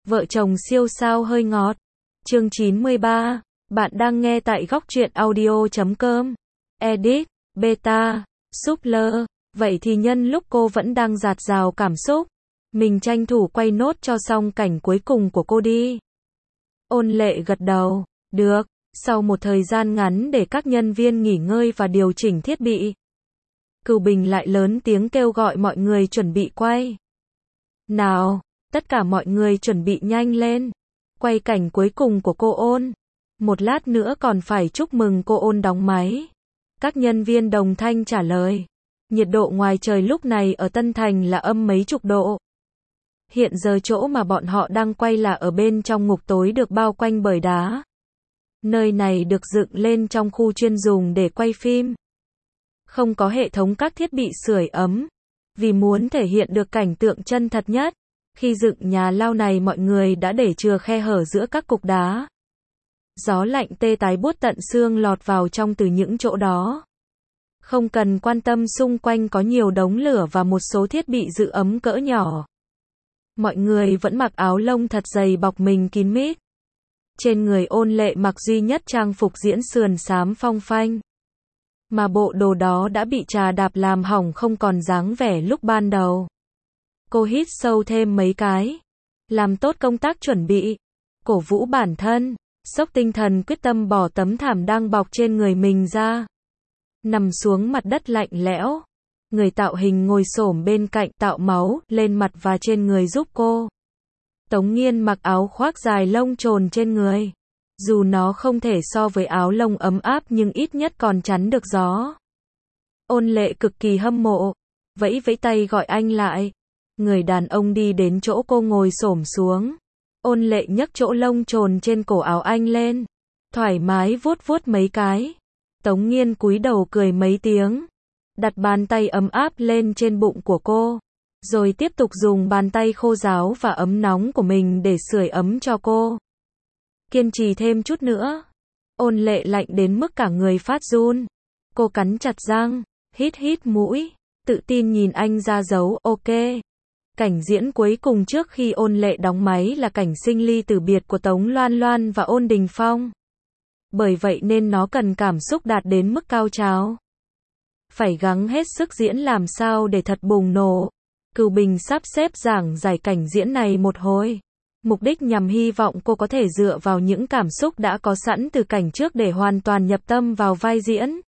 Vợ chồng siêu sao hơi ngọt. Chương 93. Bạn đang nghe tại góc truyện audio.com. Edit, Beta, Supler. Vậy thì nhân lúc cô vẫn đang dạt dào cảm xúc, mình tranh thủ quay nốt cho xong cảnh cuối cùng của cô đi. Ôn Lệ gật đầu. Được. Sau một thời gian ngắn để các nhân viên nghỉ ngơi và điều chỉnh thiết bị, Cửu Bình lại lớn tiếng kêu gọi mọi người chuẩn bị quay. Nào, tất cả mọi người chuẩn bị nhanh lên. Quay cảnh cuối cùng của cô Ôn. Một lát nữa còn phải chúc mừng cô Ôn đóng máy. Các nhân viên đồng thanh trả lời. Nhiệt độ ngoài trời lúc này ở Tân Thành là âm mấy chục độ. Hiện giờ chỗ mà bọn họ đang quay là ở bên trong ngục tối được bao quanh bởi đá. Nơi này được dựng lên trong khu chuyên dùng để quay phim. Không có hệ thống các thiết bị sưởi ấm. Vì muốn thể hiện được cảnh tượng chân thật nhất, khi dựng nhà lao này mọi người đã để chừa khe hở giữa các cục đá. Gió lạnh tê tái buốt tận xương lọt vào trong từ những chỗ đó. Không cần quan tâm xung quanh có nhiều đống lửa và một số thiết bị giữ ấm cỡ nhỏ. Mọi người vẫn mặc áo lông thật dày bọc mình kín mít. Trên người Ôn Lệ mặc duy nhất trang phục diễn sườn xám phong phanh. Mà bộ đồ đó đã bị trà đạp làm hỏng không còn dáng vẻ lúc ban đầu. Cô hít sâu thêm mấy cái. Làm tốt công tác chuẩn bị. Cổ vũ bản thân. Xốc tinh thần quyết tâm bỏ tấm thảm đang bọc trên người mình ra. Nằm xuống mặt đất lạnh lẽo. Người tạo hình ngồi xổm bên cạnh tạo máu lên mặt và trên người giúp cô. Tống Nghiên mặc áo khoác dài lông trồn trên người. Dù nó không thể so với áo lông ấm áp nhưng ít nhất còn chắn được gió. Ôn Lệ cực kỳ hâm mộ. Vẫy vẫy tay gọi anh lại. Người đàn ông đi đến chỗ cô ngồi xổm xuống. Ôn Lệ nhấc chỗ lông trồn trên cổ áo anh lên. Thoải mái vuốt vuốt mấy cái. Tống Nghiên cúi đầu cười mấy tiếng. Đặt bàn tay ấm áp lên trên bụng của cô. Rồi tiếp tục dùng bàn tay khô ráo và ấm nóng của mình để sưởi ấm cho cô. Kiên trì thêm chút nữa. Ôn Lệ lạnh đến mức cả người phát run. Cô cắn chặt răng, hít hít mũi, tự tin nhìn anh ra dấu ok. Cảnh diễn cuối cùng trước khi Ôn Lệ đóng máy là cảnh sinh ly tử biệt của Tống Loan Loan và Ôn Đình Phong. Bởi vậy nên nó cần cảm xúc đạt đến mức cao trào. Phải gắng hết sức diễn làm sao để thật bùng nổ. Cửu Bình sắp xếp giảng giải cảnh diễn này một hồi. Mục đích nhằm hy vọng cô có thể dựa vào những cảm xúc đã có sẵn từ cảnh trước để hoàn toàn nhập tâm vào vai diễn.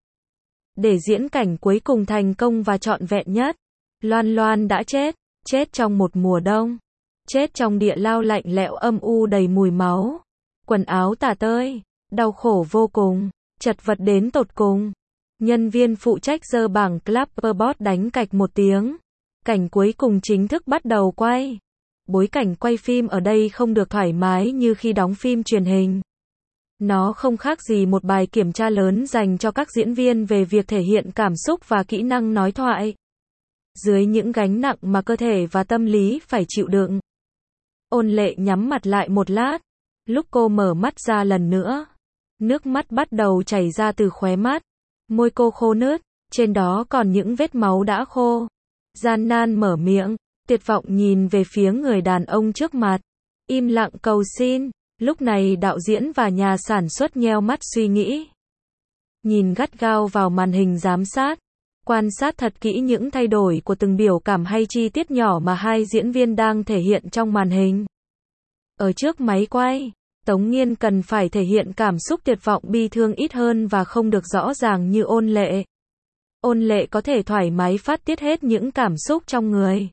Để diễn cảnh cuối cùng thành công và trọn vẹn nhất. Loan Loan đã chết. Chết trong một mùa đông. Chết trong địa lao lạnh lẽo âm u đầy mùi máu. Quần áo tả tơi. Đau khổ vô cùng. Chật vật đến tột cùng. Nhân viên phụ trách giơ bảng clapperboard đánh cạch một tiếng. Cảnh cuối cùng chính thức bắt đầu quay. Bối cảnh quay phim ở đây không được thoải mái như khi đóng phim truyền hình. Nó không khác gì một bài kiểm tra lớn dành cho các diễn viên về việc thể hiện cảm xúc và kỹ năng nói thoại. Dưới những gánh nặng mà cơ thể và tâm lý phải chịu đựng. Ôn Lệ nhắm mặt lại một lát. Lúc cô mở mắt ra lần nữa, nước mắt bắt đầu chảy ra từ khóe mắt. Môi cô khô nứt, trên đó còn những vết máu đã khô. Gian nan mở miệng, tuyệt vọng nhìn về phía người đàn ông trước mặt. Im lặng cầu xin. Lúc này đạo diễn và nhà sản xuất nheo mắt suy nghĩ. Nhìn gắt gao vào màn hình giám sát. Quan sát thật kỹ những thay đổi của từng biểu cảm hay chi tiết nhỏ mà hai diễn viên đang thể hiện trong màn hình. Ở trước máy quay, Tống Nghiên cần phải thể hiện cảm xúc tuyệt vọng bi thương ít hơn và không được rõ ràng như Ôn Lệ. Ôn Lệ có thể thoải mái phát tiết hết những cảm xúc trong người.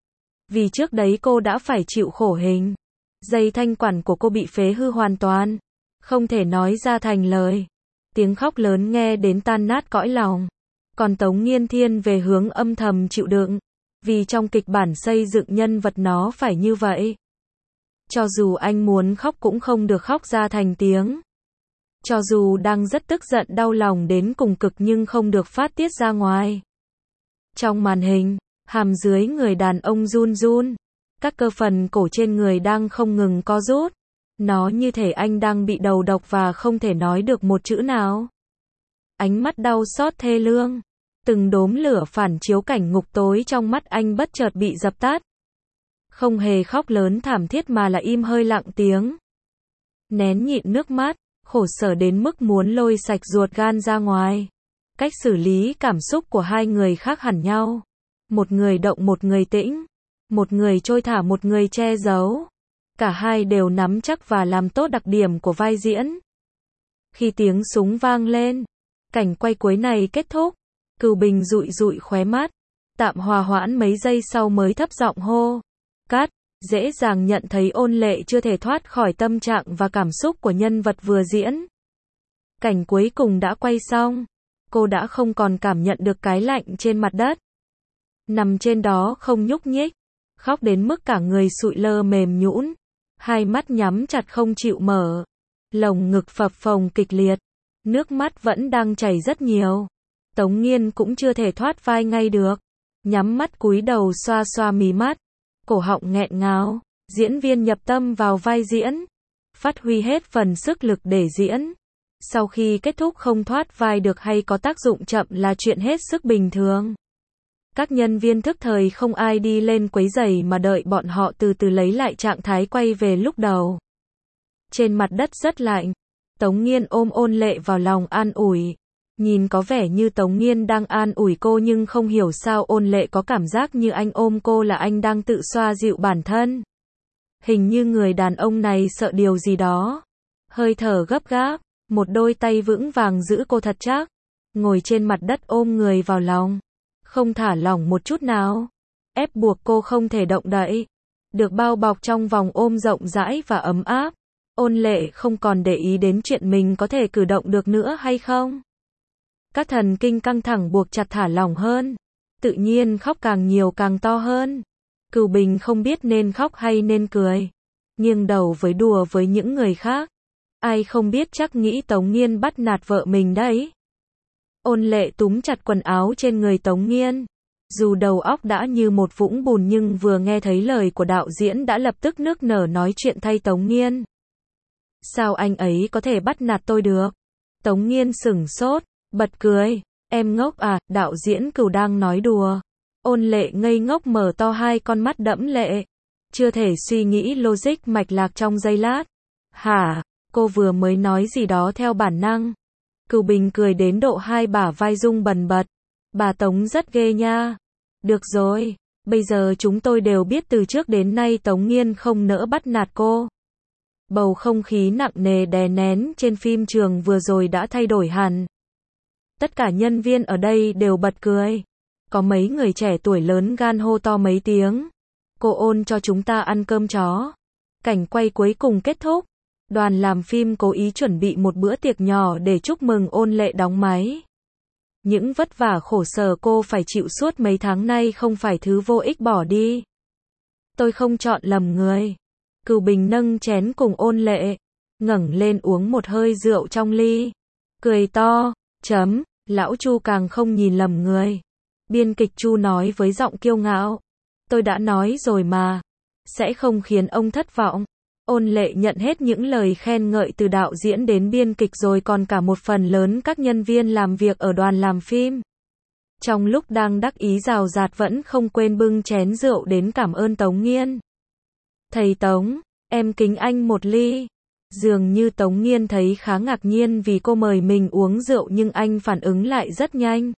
Vì trước đấy cô đã phải chịu khổ hình. Dây thanh quản của cô bị phế hư hoàn toàn. Không thể nói ra thành lời. Tiếng khóc lớn nghe đến tan nát cõi lòng. Còn Tống Nghiên thiên về hướng âm thầm chịu đựng. Vì trong kịch bản xây dựng nhân vật nó phải như vậy. Cho dù anh muốn khóc cũng không được khóc ra thành tiếng. Cho dù đang rất tức giận đau lòng đến cùng cực nhưng không được phát tiết ra ngoài. Trong màn hình, hàm dưới người đàn ông run run. Các cơ phần cổ trên người đang không ngừng co rút. Nó như thể anh đang bị đầu độc và không thể nói được một chữ nào. Ánh mắt đau xót thê lương. Từng đốm lửa phản chiếu cảnh ngục tối trong mắt anh bất chợt bị dập tắt. Không hề khóc lớn thảm thiết mà là im hơi lặng tiếng. Nén nhịn nước mắt, khổ sở đến mức muốn lôi sạch ruột gan ra ngoài. Cách xử lý cảm xúc của hai người khác hẳn nhau. Một người động một người tĩnh. Một người trôi thả một người che giấu. Cả hai đều nắm chắc và làm tốt đặc điểm của vai diễn. Khi tiếng súng vang lên, cảnh quay cuối này kết thúc. Cửu Bình dụi dụi khóe mắt. Tạm hòa hoãn mấy giây sau mới thấp giọng hô. Cắt, dễ dàng nhận thấy Ôn Lệ chưa thể thoát khỏi tâm trạng và cảm xúc của nhân vật vừa diễn. Cảnh cuối cùng đã quay xong. Cô đã không còn cảm nhận được cái lạnh trên mặt đất. Nằm trên đó không nhúc nhích. Khóc đến mức cả người sụi lơ mềm nhũn. Hai mắt nhắm chặt không chịu mở. Lồng ngực phập phồng kịch liệt. Nước mắt vẫn đang chảy rất nhiều. Tống Nghiên cũng chưa thể thoát vai ngay được. Nhắm mắt cúi đầu xoa xoa mí mắt. Cổ họng nghẹn ngào. Diễn viên nhập tâm vào vai diễn. Phát huy hết phần sức lực để diễn. Sau khi kết thúc không thoát vai được hay có tác dụng chậm là chuyện hết sức bình thường. Các nhân viên thức thời không ai đi lên quấy rầy mà đợi bọn họ từ từ lấy lại trạng thái quay về lúc đầu. Trên mặt đất rất lạnh. Tống Nghiên ôm Ôn Lệ vào lòng an ủi. Nhìn có vẻ như Tống Nghiên đang an ủi cô nhưng không hiểu sao Ôn Lệ có cảm giác như anh ôm cô là anh đang tự xoa dịu bản thân. Hình như người đàn ông này sợ điều gì đó. Hơi thở gấp gáp, một đôi tay vững vàng giữ cô thật chắc. Ngồi trên mặt đất ôm người vào lòng. Không thả lỏng một chút nào. Ép buộc cô không thể động đậy. Được bao bọc trong vòng ôm rộng rãi và ấm áp. Ôn Lệ không còn để ý đến chuyện mình có thể cử động được nữa hay không. Các thần kinh căng thẳng buộc chặt thả lỏng hơn. Tự nhiên khóc càng nhiều càng to hơn. Cửu Bình không biết nên khóc hay nên cười. Nghiêng đầu với đùa với những người khác. Ai không biết chắc nghĩ Tống Nghiên bắt nạt vợ mình đấy. Ôn Lệ túm chặt quần áo trên người Tống Nghiên. Dù đầu óc đã như một vũng bùn nhưng vừa nghe thấy lời của đạo diễn đã lập tức nức nở nói chuyện thay Tống Nghiên. Sao anh ấy có thể bắt nạt tôi được? Tống Nghiên sửng sốt, bật cười. Em ngốc à, đạo diễn Cửu đang nói đùa. Ôn Lệ ngây ngốc mở to hai con mắt đẫm lệ. Chưa thể suy nghĩ logic mạch lạc trong giây lát. Hả? Cô vừa mới nói gì đó theo bản năng. Cửu Bình cười đến độ hai bả vai rung bần bật. Bà Tống rất ghê nha. Được rồi, bây giờ chúng tôi đều biết từ trước đến nay Tống Nghiên không nỡ bắt nạt cô. Bầu không khí nặng nề đè nén trên phim trường vừa rồi đã thay đổi hẳn. Tất cả nhân viên ở đây đều bật cười. Có mấy người trẻ tuổi lớn gan hô to mấy tiếng. Cô Ôn cho chúng ta ăn cơm chó. Cảnh quay cuối cùng kết thúc. Đoàn làm phim cố ý chuẩn bị một bữa tiệc nhỏ để chúc mừng Ôn Lệ đóng máy. Những vất vả khổ sở cô phải chịu suốt mấy tháng nay không phải thứ vô ích bỏ đi. Tôi không chọn lầm người. Cửu Bình nâng chén cùng Ôn Lệ, ngẩng lên uống một hơi rượu trong ly. Cười to, lão Chu càng không nhìn lầm người. Biên kịch Chu nói với giọng kiêu ngạo. Tôi đã nói rồi mà. Sẽ không khiến ông thất vọng. Ôn Lệ nhận hết những lời khen ngợi từ đạo diễn đến biên kịch rồi còn cả một phần lớn các nhân viên làm việc ở đoàn làm phim. Trong lúc đang đắc ý rào rạt vẫn không quên bưng chén rượu đến cảm ơn Tống Nghiên. Thầy Tống, em kính anh một ly. Dường như Tống Nghiên thấy khá ngạc nhiên vì cô mời mình uống rượu nhưng anh phản ứng lại rất nhanh.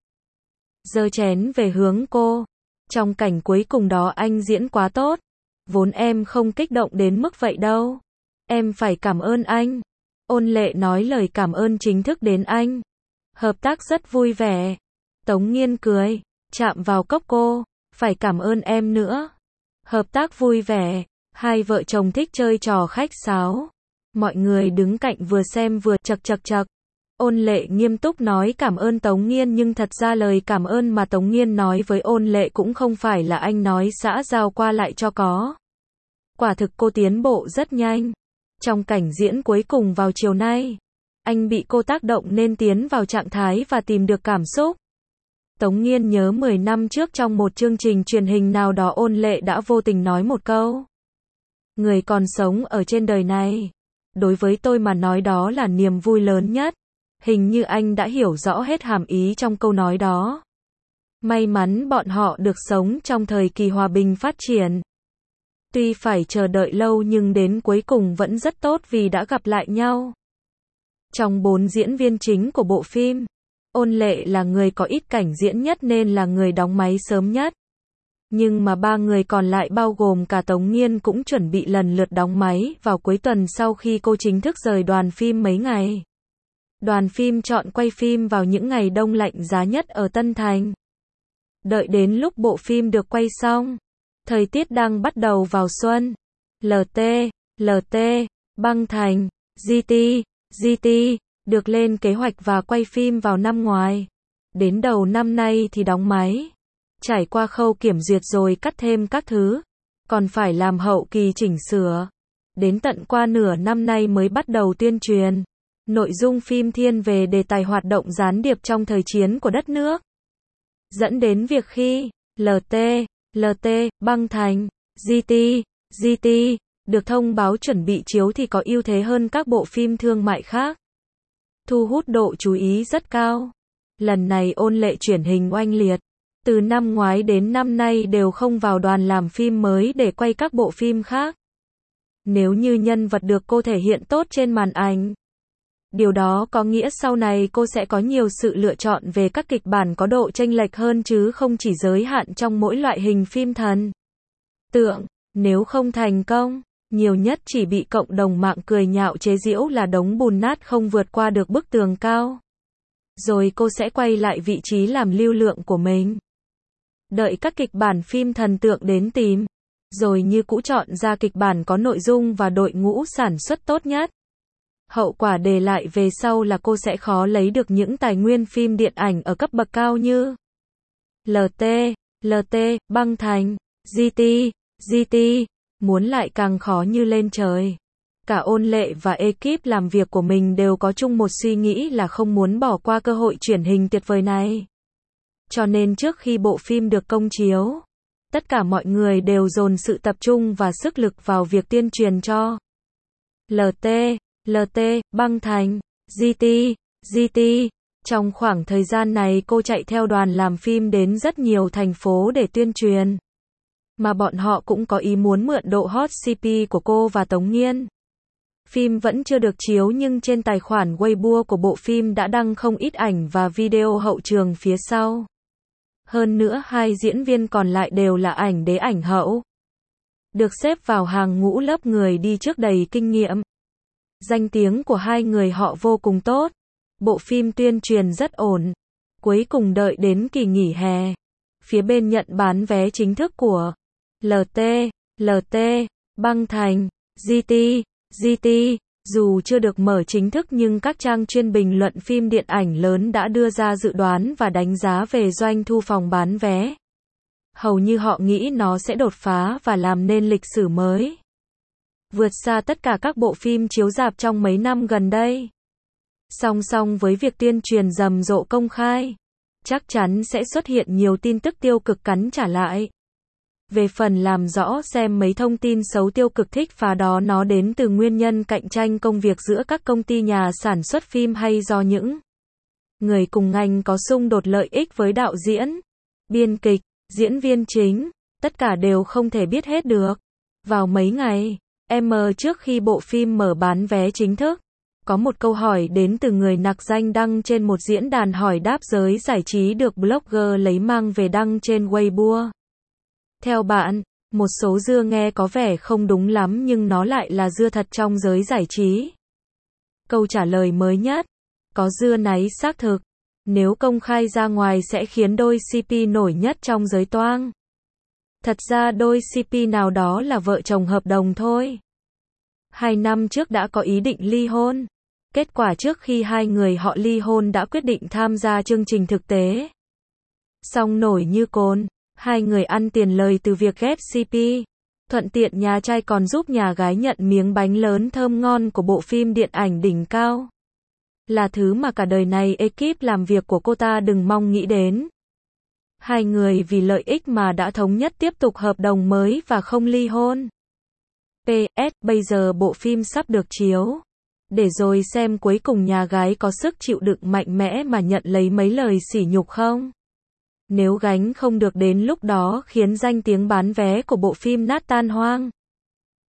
Giơ chén về hướng cô. Trong cảnh cuối cùng đó anh diễn quá tốt. Vốn em không kích động đến mức vậy đâu. Em phải cảm ơn anh. Ôn Lệ nói lời cảm ơn chính thức đến anh. Hợp tác rất vui vẻ. Tống Nghiên cười, chạm vào cốc cô. Phải cảm ơn em nữa. Hợp tác vui vẻ. Hai vợ chồng thích chơi trò khách sáo. Mọi người đứng cạnh vừa xem vừa chậc chậc chậc. Ôn Lệ nghiêm túc nói cảm ơn Tống Nghiên nhưng thật ra lời cảm ơn mà Tống Nghiên nói với Ôn Lệ cũng không phải là anh nói xã giao qua lại cho có. Quả thực cô tiến bộ rất nhanh. Trong cảnh diễn cuối cùng vào chiều nay, anh bị cô tác động nên tiến vào trạng thái và tìm được cảm xúc. Tống Nghiên nhớ 10 năm trước trong một chương trình truyền hình nào đó Ôn Lệ đã vô tình nói một câu. Người còn sống ở trên đời này. Đối với tôi mà nói đó là niềm vui lớn nhất. Hình như anh đã hiểu rõ hết hàm ý trong câu nói đó. May mắn bọn họ được sống trong thời kỳ hòa bình phát triển. Tuy phải chờ đợi lâu nhưng đến cuối cùng vẫn rất tốt vì đã gặp lại nhau. Trong 4 diễn viên chính của bộ phim, Ôn Lệ là người có ít cảnh diễn nhất nên là người đóng máy sớm nhất. Nhưng mà 3 người còn lại bao gồm cả Tống Nghiên cũng chuẩn bị lần lượt đóng máy vào cuối tuần sau khi cô chính thức rời đoàn phim mấy ngày. Đoàn phim chọn quay phim vào những ngày đông lạnh giá nhất ở Tân Thành. Đợi đến lúc bộ phim được quay xong, thời tiết đang bắt đầu vào xuân. LT, Băng Thành, GT, được lên kế hoạch và quay phim vào năm ngoái. Đến đầu năm nay thì đóng máy. Trải qua khâu kiểm duyệt rồi cắt thêm các thứ. Còn phải làm hậu kỳ chỉnh sửa. Đến tận qua nửa năm nay mới bắt đầu tuyên truyền. Nội dung phim thiên về đề tài hoạt động gián điệp trong thời chiến của đất nước. Dẫn đến việc khi LT, Băng Thành, GT, được thông báo chuẩn bị chiếu thì có ưu thế hơn các bộ phim thương mại khác. Thu hút độ chú ý rất cao. Lần này Ôn Lệ chuyển hình oanh liệt. Từ năm ngoái đến năm nay đều không vào đoàn làm phim mới để quay các bộ phim khác. Nếu như nhân vật được cô thể hiện tốt trên màn ảnh, điều đó có nghĩa sau này cô sẽ có nhiều sự lựa chọn về các kịch bản có độ chênh lệch hơn chứ không chỉ giới hạn trong mỗi loại hình phim thần tượng. Nếu không thành công, nhiều nhất chỉ bị cộng đồng mạng cười nhạo chế giễu là đống bùn nát không vượt qua được bức tường cao. Rồi cô sẽ quay lại vị trí làm lưu lượng của mình. Đợi các kịch bản phim thần tượng đến tìm. Rồi như cũ chọn ra kịch bản có nội dung và đội ngũ sản xuất tốt nhất. Hậu quả để lại về sau là cô sẽ khó lấy được những tài nguyên phim điện ảnh ở cấp bậc cao như LT, Băng Thành, GT, muốn lại càng khó như lên trời. Cả Ôn Lệ và ekip làm việc của mình đều có chung một suy nghĩ là không muốn bỏ qua cơ hội truyền hình tuyệt vời này. Cho nên trước khi bộ phim được công chiếu, tất cả mọi người đều dồn sự tập trung và sức lực vào việc tuyên truyền cho LT, Băng Thành, GT. Trong khoảng thời gian này cô chạy theo đoàn làm phim đến rất nhiều thành phố để tuyên truyền. Mà bọn họ cũng có ý muốn mượn độ hot CP của cô và Tống Nghiên. Phim vẫn chưa được chiếu nhưng trên tài khoản Weibo của bộ phim đã đăng không ít ảnh và video hậu trường phía sau. Hơn nữa 2 diễn viên còn lại đều là ảnh đế ảnh hậu. Được xếp vào hàng ngũ lớp người đi trước đầy kinh nghiệm. Danh tiếng của 2 người họ vô cùng tốt. Bộ phim tuyên truyền rất ổn. Cuối cùng đợi đến kỳ nghỉ hè. Phía bên nhận bán vé chính thức của LT, Băng Thành, GT. Dù chưa được mở chính thức nhưng các trang chuyên bình luận phim điện ảnh lớn đã đưa ra dự đoán và đánh giá về doanh thu phòng bán vé. Hầu như họ nghĩ nó sẽ đột phá và làm nên lịch sử mới. Vượt xa tất cả các bộ phim chiếu rạp trong mấy năm gần đây. Song song với việc tuyên truyền rầm rộ công khai, chắc chắn sẽ xuất hiện nhiều tin tức tiêu cực cắn trả lại. Về phần làm rõ xem mấy thông tin xấu tiêu cực thích phá đó nó đến từ nguyên nhân cạnh tranh công việc giữa các công ty nhà sản xuất phim hay do những người cùng ngành có xung đột lợi ích với đạo diễn, biên kịch, diễn viên chính, tất cả đều không thể biết hết được. Vào mấy ngày trước khi bộ phim mở bán vé chính thức, có một câu hỏi đến từ người nặc danh đăng trên một diễn đàn hỏi đáp giới giải trí được blogger lấy mang về đăng trên Weibo. Theo bạn, một số dưa nghe có vẻ không đúng lắm nhưng nó lại là dưa thật trong giới giải trí. Câu trả lời mới nhất, có dưa náy xác thực. Nếu công khai ra ngoài sẽ khiến đôi CP nổi nhất trong giới toang. Thật ra đôi CP nào đó là vợ chồng hợp đồng thôi. 2 năm trước đã có ý định ly hôn. Kết quả trước khi 2 người họ ly hôn đã quyết định tham gia chương trình thực tế. Song nổi như cồn, 2 người ăn tiền lời từ việc ghép CP. Thuận tiện nhà trai còn giúp nhà gái nhận miếng bánh lớn thơm ngon của bộ phim điện ảnh đỉnh cao. Là thứ mà cả đời này ekip làm việc của cô ta đừng mong nghĩ đến. 2 người vì lợi ích mà đã thống nhất tiếp tục hợp đồng mới và không ly hôn. PS, bây giờ bộ phim sắp được chiếu. Để rồi xem cuối cùng nhà gái có sức chịu đựng mạnh mẽ mà nhận lấy mấy lời sỉ nhục không? Nếu gánh không được đến lúc đó khiến danh tiếng bán vé của bộ phim nát tan hoang.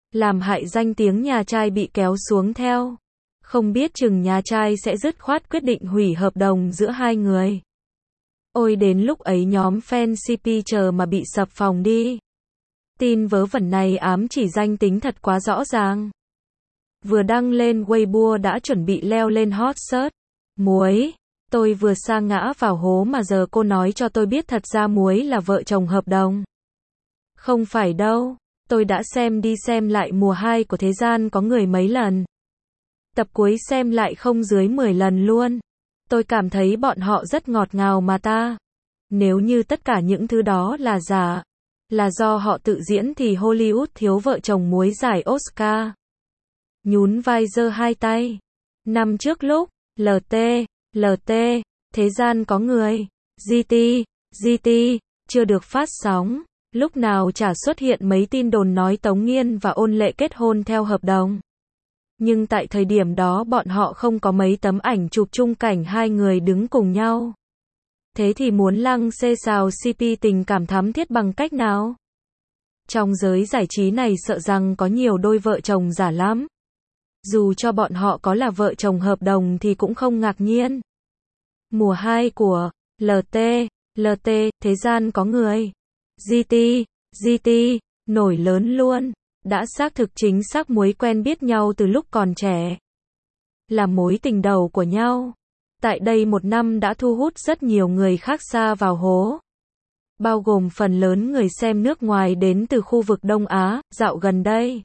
làm hại danh tiếng nhà trai bị kéo xuống theo. Không biết chừng nhà trai sẽ dứt khoát quyết định hủy hợp đồng giữa hai người. Ôi đến lúc ấy nhóm fan CP chờ mà bị sập phòng đi. Tin vớ vẩn này ám chỉ danh tính thật quá rõ ràng. Vừa đăng lên Weibo đã chuẩn bị leo lên hot search. Muối, tôi vừa sa ngã vào hố mà giờ cô nói cho tôi biết thật ra Muối là vợ chồng hợp đồng. Không phải đâu, tôi đã xem đi xem lại mùa 2 của Thế Gian Có Người mấy lần. Tập cuối xem lại không dưới 10 lần luôn. Tôi cảm thấy bọn họ rất ngọt ngào mà ta. Nếu như tất cả những thứ đó là giả, là do họ tự diễn thì Hollywood thiếu vợ chồng Muối giải Oscar. Nhún vai giơ hai tay. Năm trước lúc LT, Thế Gian Có Người, GT, chưa được phát sóng, lúc nào chả xuất hiện mấy tin đồn nói Tống Nghiên và Ôn Lệ kết hôn theo hợp đồng. Nhưng tại thời điểm đó bọn họ không có mấy tấm ảnh chụp chung cảnh hai người đứng cùng nhau. Thế thì muốn lăng xê xào CP tình cảm thắm thiết bằng cách nào? Trong giới giải trí này sợ rằng có nhiều đôi vợ chồng giả lắm. Dù cho bọn họ có là vợ chồng hợp đồng thì cũng không ngạc nhiên. Mùa 2 của LT, Thế Gian Có Người, GT, nổi lớn luôn. Đã xác thực chính xác Muối quen biết nhau từ lúc còn trẻ. Là mối tình đầu của nhau. Tại đây một năm đã thu hút rất nhiều người khác xa vào hố. Bao gồm phần lớn người xem nước ngoài đến từ khu vực Đông Á, dạo gần đây.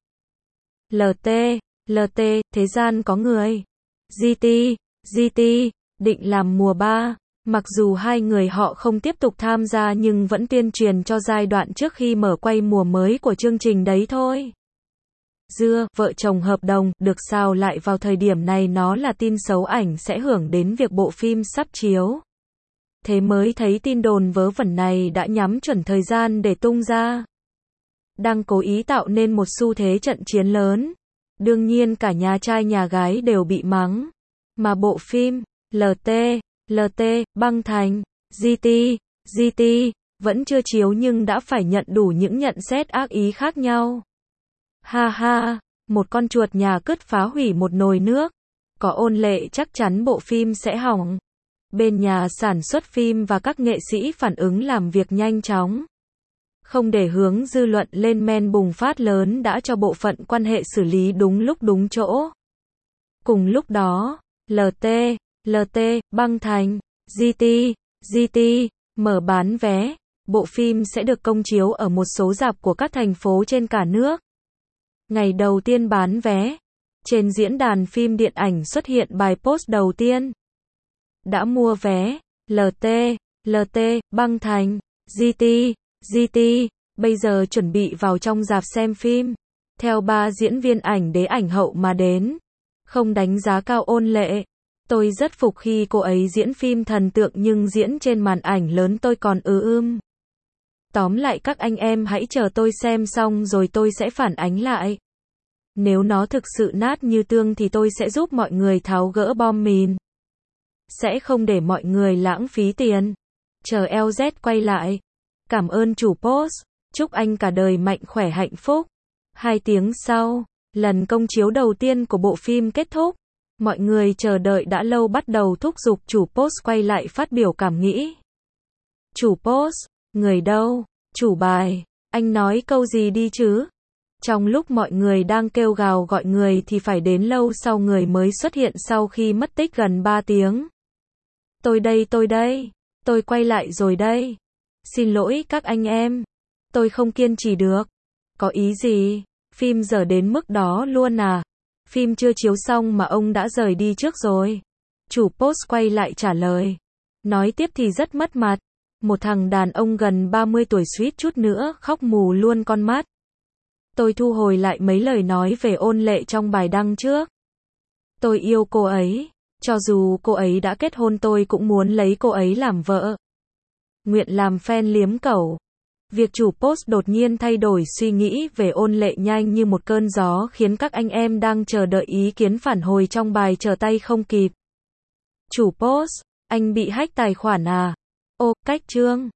LT, Thế Gian Có Người, GT, định làm mùa 3. Mặc dù hai người họ không tiếp tục tham gia nhưng vẫn tuyên truyền cho giai đoạn trước khi mở quay mùa mới của chương trình đấy thôi. Vợ chồng hợp đồng, được xào lại vào thời điểm này nó là tin xấu ảnh sẽ hưởng đến việc bộ phim sắp chiếu. Thế mới thấy tin đồn vớ vẩn này đã nhắm chuẩn thời gian để tung ra. Đang cố ý tạo nên một xu thế trận chiến lớn. Đương nhiên cả nhà trai nhà gái đều bị mắng. Mà bộ phim, LT, băng thành, GT, vẫn chưa chiếu nhưng đã phải nhận đủ những nhận xét ác ý khác nhau. Ha ha, một con chuột nhà cứt phá hủy một nồi nước. Có Ôn Lệ chắc chắn bộ phim sẽ hỏng. Bên nhà sản xuất phim và các nghệ sĩ phản ứng làm việc nhanh chóng. Không để hướng dư luận lên men bùng phát lớn đã cho bộ phận quan hệ xử lý đúng lúc đúng chỗ. Cùng lúc đó, LT, băng thành, GT, mở bán vé. Bộ phim sẽ được công chiếu ở một số rạp của các thành phố trên cả nước. Ngày đầu tiên bán vé, trên diễn đàn phim điện ảnh xuất hiện bài post đầu tiên. Đã mua vé, LT, băng thành, GT, bây giờ chuẩn bị vào trong rạp xem phim. Theo 3 diễn viên ảnh đế ảnh hậu mà đến. Không đánh giá cao Ôn Lệ. Tôi rất phục khi cô ấy diễn phim thần tượng nhưng diễn trên màn ảnh lớn tôi còn Tóm lại các anh em hãy chờ tôi xem xong rồi tôi sẽ phản ánh lại. Nếu nó thực sự nát như tương thì tôi sẽ giúp mọi người tháo gỡ bom mìn. Sẽ không để mọi người lãng phí tiền. Chờ LZ quay lại. Cảm ơn chủ post. Chúc anh cả đời mạnh khỏe hạnh phúc. 2 tiếng sau, lần công chiếu đầu tiên của bộ phim kết thúc. Mọi người chờ đợi đã lâu bắt đầu thúc giục chủ post quay lại phát biểu cảm nghĩ. Chủ post, người đâu? Chủ bài, anh nói câu gì đi chứ? Trong lúc mọi người đang kêu gào gọi người thì phải đến lâu sau người mới xuất hiện sau khi mất tích gần 3 tiếng. Tôi đây, tôi quay lại rồi đây. Xin lỗi các anh em. Tôi không kiên trì được. Có ý gì? Phim dở đến mức đó luôn à? Phim chưa chiếu xong mà ông đã rời đi trước rồi. Chủ post quay lại trả lời. Nói tiếp thì rất mất mặt. Một thằng đàn ông gần 30 tuổi suýt chút nữa khóc mù luôn con mắt. Tôi thu hồi lại mấy lời nói về Ôn Lệ trong bài đăng trước. Tôi yêu cô ấy. Cho dù cô ấy đã kết hôn tôi cũng muốn lấy cô ấy làm vợ. Nguyện làm fan liếm cẩu. Việc chủ post đột nhiên thay đổi suy nghĩ về Ôn Lệ nhanh như một cơn gió khiến các anh em đang chờ đợi ý kiến phản hồi trong bài trở tay không kịp. Chủ post, anh bị hack tài khoản à? Ô, cách chương.